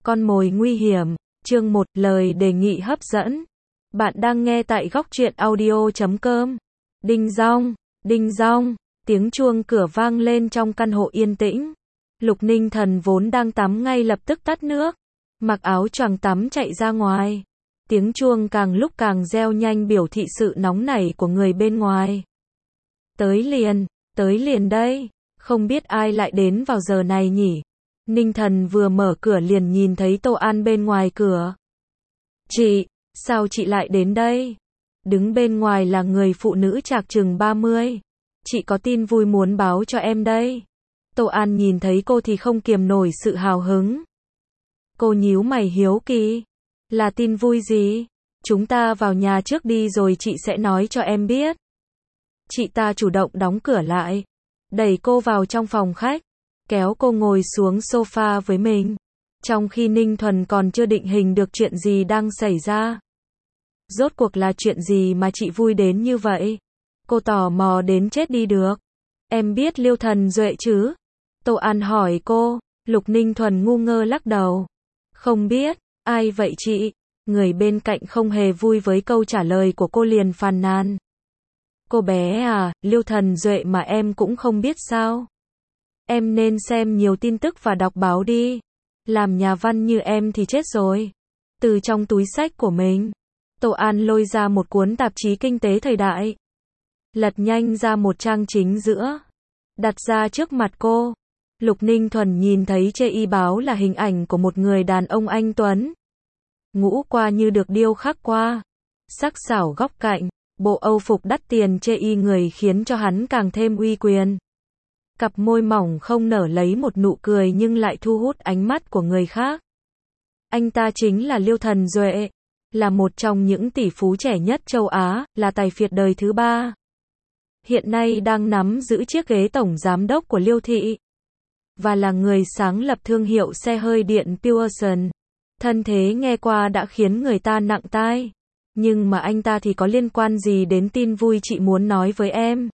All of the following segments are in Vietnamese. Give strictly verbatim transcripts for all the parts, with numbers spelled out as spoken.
Con mồi nguy hiểm, chương một, lời đề nghị hấp dẫn. Bạn đang nghe tại góc truyện audio chấm com. Đinh dong, đinh dong, tiếng chuông cửa vang lên trong căn hộ yên tĩnh. Lục Ninh Thần vốn đang tắm ngay lập tức tắt nước, mặc áo choàng tắm chạy ra ngoài. Tiếng chuông càng lúc càng reo nhanh biểu thị sự nóng nảy của người bên ngoài. Tới liền, tới liền đây, không biết ai lại đến vào giờ này nhỉ? Ninh Thần vừa mở cửa liền nhìn thấy Tô An bên ngoài cửa. Chị, sao chị lại đến đây? Đứng bên ngoài là người phụ nữ trạc chừng ba mươi. Chị có tin vui muốn báo cho em đây. Tô An nhìn thấy cô thì không kiềm nổi sự hào hứng. Cô nhíu mày hiếu kỳ. Là tin vui gì? Chúng ta vào nhà trước đi rồi chị sẽ nói cho em biết. Chị ta chủ động đóng cửa lại, đẩy cô vào trong phòng khách, kéo cô ngồi xuống sofa với mình. Trong khi Ninh Thuần còn chưa định hình được chuyện gì đang xảy ra. Rốt cuộc là chuyện gì mà chị vui đến như vậy? Cô tò mò đến chết đi được. Em biết Liêu Thần Duệ chứ? Tô An hỏi cô. Lục Ninh Thuần ngu ngơ lắc đầu. Không biết, ai vậy chị? Người bên cạnh không hề vui với câu trả lời của cô liền phàn nàn. Cô bé à, Liêu Thần Duệ mà em cũng không biết sao? Em nên xem nhiều tin tức và đọc báo đi. Làm nhà văn như em thì chết rồi. Từ trong túi xách của mình, Tô An lôi ra một cuốn tạp chí kinh tế thời đại. Lật nhanh ra một trang chính giữa, đặt ra trước mặt cô. Lục Ninh Thuần nhìn thấy trên y báo là hình ảnh của một người đàn ông anh tuấn. Ngũ qua như được điêu khắc qua, sắc sảo góc cạnh, bộ âu phục đắt tiền chê y người khiến cho hắn càng thêm uy quyền. Cặp môi mỏng không nở lấy một nụ cười nhưng lại thu hút ánh mắt của người khác. Anh ta chính là Liêu Thần Duệ, là một trong những tỷ phú trẻ nhất châu Á, là tài phiệt đời thứ ba. Hiện nay đang nắm giữ chiếc ghế tổng giám đốc của Liêu Thị. Và là người sáng lập thương hiệu xe hơi điện Pearson. Thân thế nghe qua đã khiến người ta nặng tai. Nhưng mà anh ta thì có liên quan gì đến tin vui chị muốn nói với em?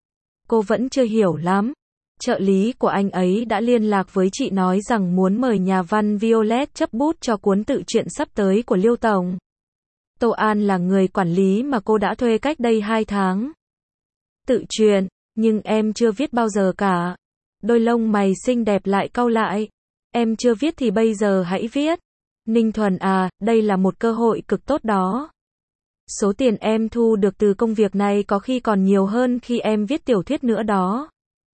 Cô vẫn chưa hiểu lắm. Trợ lý của anh ấy đã liên lạc với chị nói rằng muốn mời nhà văn Violet chấp bút cho cuốn tự truyện sắp tới của Liêu Tổng. Tô An là người quản lý mà cô đã thuê cách đây hai tháng. Tự truyện, nhưng em chưa viết bao giờ cả. Đôi lông mày xinh đẹp lại cau lại. Em chưa viết thì bây giờ hãy viết. Ninh Thuần à, đây là một cơ hội cực tốt đó. Số tiền em thu được từ công việc này có khi còn nhiều hơn khi em viết tiểu thuyết nữa đó.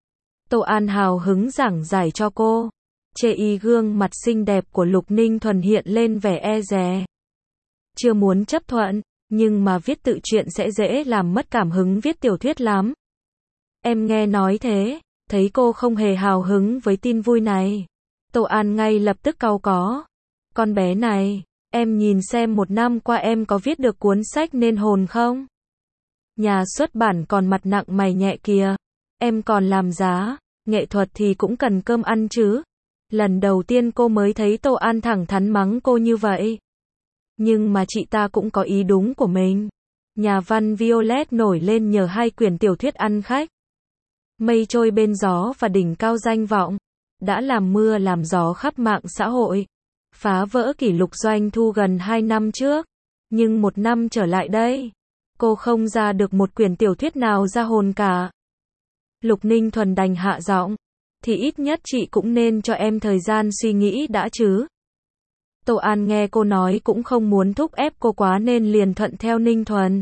Tô An hào hứng giảng giải cho cô. Chê y gương mặt xinh đẹp của Lục Ninh Thuần hiện lên vẻ e dè. Chưa muốn chấp thuận, nhưng mà viết tự truyện sẽ dễ làm mất cảm hứng viết tiểu thuyết lắm. Em nghe nói thế, thấy cô không hề hào hứng với tin vui này. Tô An ngay lập tức cau có. Con bé này, em nhìn xem một năm qua em có viết được cuốn sách nên hồn không? Nhà xuất bản còn mặt nặng mày nhẹ kìa. Em còn làm giá, nghệ thuật thì cũng cần cơm ăn chứ. Lần đầu tiên cô mới thấy Tô An thẳng thắn mắng cô như vậy. Nhưng mà chị ta cũng có ý đúng của mình. Nhà văn Violet nổi lên nhờ hai quyển tiểu thuyết ăn khách. Mây trôi bên gió và đỉnh cao danh vọng. Đã làm mưa làm gió khắp mạng xã hội. Phá vỡ kỷ lục doanh thu gần hai năm trước. Nhưng một năm trở lại đây, cô không ra được một quyển tiểu thuyết nào ra hồn cả. Lục Ninh Thuần đành hạ giọng. Thì ít nhất chị cũng nên cho em thời gian suy nghĩ đã chứ. Tô An nghe cô nói cũng không muốn thúc ép cô quá nên liền thuận theo Ninh Thuần.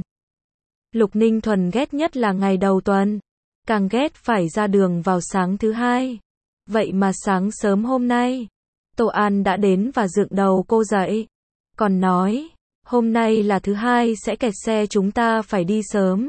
Lục Ninh Thuần ghét nhất là ngày đầu tuần. Càng ghét phải ra đường vào sáng thứ hai. Vậy mà sáng sớm hôm nay, Tô An đã đến và dựng đầu cô dậy. Còn nói, hôm nay là thứ hai sẽ kẹt xe chúng ta phải đi sớm.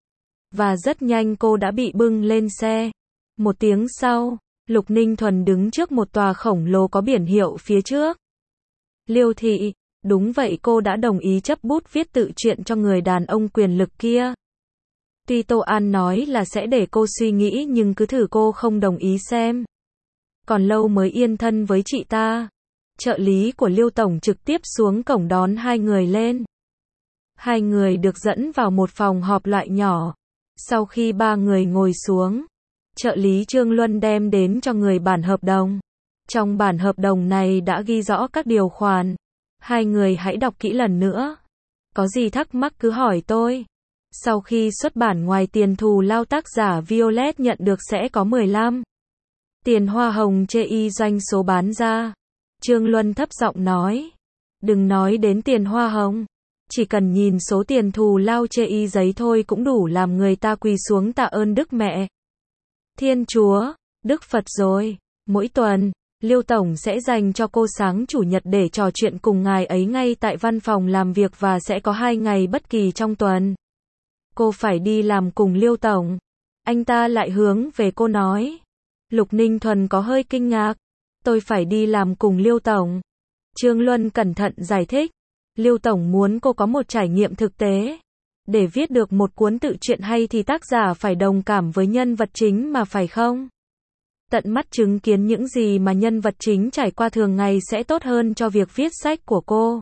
Và rất nhanh cô đã bị bưng lên xe. Một tiếng sau, Lục Ninh Thuần đứng trước một tòa khổng lồ có biển hiệu phía trước. Liêu Thị, đúng vậy cô đã đồng ý chấp bút viết tự truyện cho người đàn ông quyền lực kia. Tuy Tô An nói là sẽ để cô suy nghĩ nhưng cứ thử cô không đồng ý xem. Còn lâu mới yên thân với chị ta. Trợ lý của Liêu Tổng trực tiếp xuống cổng đón hai người lên. Hai người được dẫn vào một phòng họp loại nhỏ. Sau khi ba người ngồi xuống, trợ lý Trương Luân đem đến cho người bản hợp đồng. Trong bản hợp đồng này đã ghi rõ các điều khoản. Hai người hãy đọc kỹ lần nữa. Có gì thắc mắc cứ hỏi tôi. Sau khi xuất bản, ngoài tiền thù lao, tác giả Violet nhận được sẽ có mười lăm tiền hoa hồng chê y doanh số bán ra. Trương Luân thấp giọng nói. Đừng nói đến tiền hoa hồng. Chỉ cần nhìn số tiền thù lao chê y giấy thôi cũng đủ làm người ta quỳ xuống tạ ơn Đức Mẹ Thiên Chúa, Đức Phật rồi. Mỗi tuần, Liêu Tổng sẽ dành cho cô sáng chủ nhật để trò chuyện cùng ngài ấy ngay tại văn phòng làm việc, và sẽ có hai ngày bất kỳ trong tuần. Cô phải đi làm cùng Liêu Tổng. Anh ta lại hướng về cô nói. Lục Ninh Thuần có hơi kinh ngạc. Tôi phải đi làm cùng Liêu Tổng. Trương Luân cẩn thận giải thích. Liêu Tổng muốn cô có một trải nghiệm thực tế. Để viết được một cuốn tự truyện hay thì tác giả phải đồng cảm với nhân vật chính mà, phải không? Tận mắt chứng kiến những gì mà nhân vật chính trải qua thường ngày sẽ tốt hơn cho việc viết sách của cô.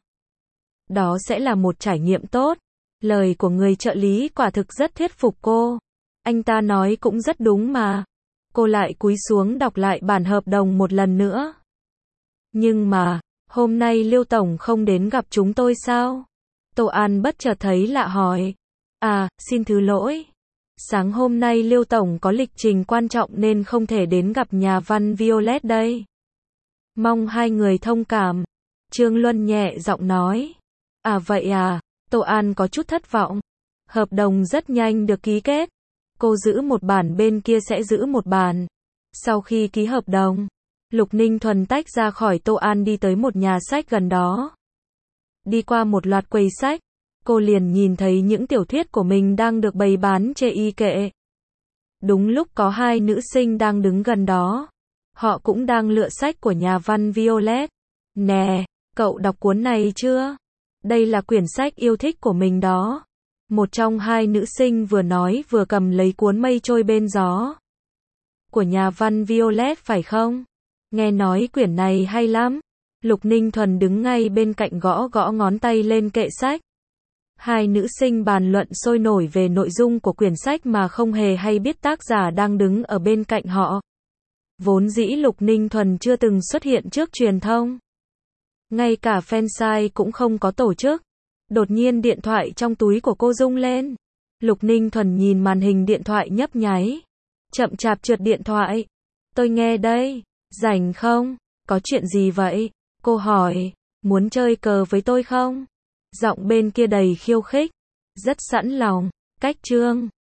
Đó sẽ là một trải nghiệm tốt. Lời của người trợ lý quả thực rất thuyết phục cô. Anh ta nói cũng rất đúng mà. Cô lại cúi xuống đọc lại bản hợp đồng một lần nữa. Nhưng mà, hôm nay Liêu Tổng không đến gặp chúng tôi sao? Tô An bất chợt thấy lạ hỏi. À, xin thứ lỗi. Sáng hôm nay Liêu Tổng có lịch trình quan trọng nên không thể đến gặp nhà văn Violet đây. Mong hai người thông cảm. Trương Luân nhẹ giọng nói. À vậy à, Tô An có chút thất vọng. Hợp đồng rất nhanh được ký kết. Cô giữ một bản, bên kia sẽ giữ một bản. Sau khi ký hợp đồng, Lục Ninh Thuần tách ra khỏi Tô An đi tới một nhà sách gần đó. Đi qua một loạt quầy sách, cô liền nhìn thấy những tiểu thuyết của mình đang được bày bán trên y kệ. Đúng lúc có hai nữ sinh đang đứng gần đó. Họ cũng đang lựa sách của nhà văn Violet. Nè, cậu đọc cuốn này chưa? Đây là quyển sách yêu thích của mình đó. Một trong hai nữ sinh vừa nói vừa cầm lấy cuốn Mây Trôi Bên Gió. Của nhà văn Violet phải không? Nghe nói quyển này hay lắm. Lục Ninh Thuần đứng ngay bên cạnh gõ gõ ngón tay lên kệ sách. Hai nữ sinh bàn luận sôi nổi về nội dung của quyển sách mà không hề hay biết tác giả đang đứng ở bên cạnh họ. Vốn dĩ Lục Ninh Thuần chưa từng xuất hiện trước truyền thông. Ngay cả fansite cũng không có tổ chức. Đột nhiên điện thoại trong túi của cô rung lên. Lục Ninh Thuần nhìn màn hình điện thoại nhấp nháy. Chậm chạp trượt điện thoại. Tôi nghe đây. Rảnh không? Có chuyện gì vậy? Cô hỏi. Muốn chơi cờ với tôi không? Giọng bên kia đầy khiêu khích. Rất sẵn lòng. Cách chương.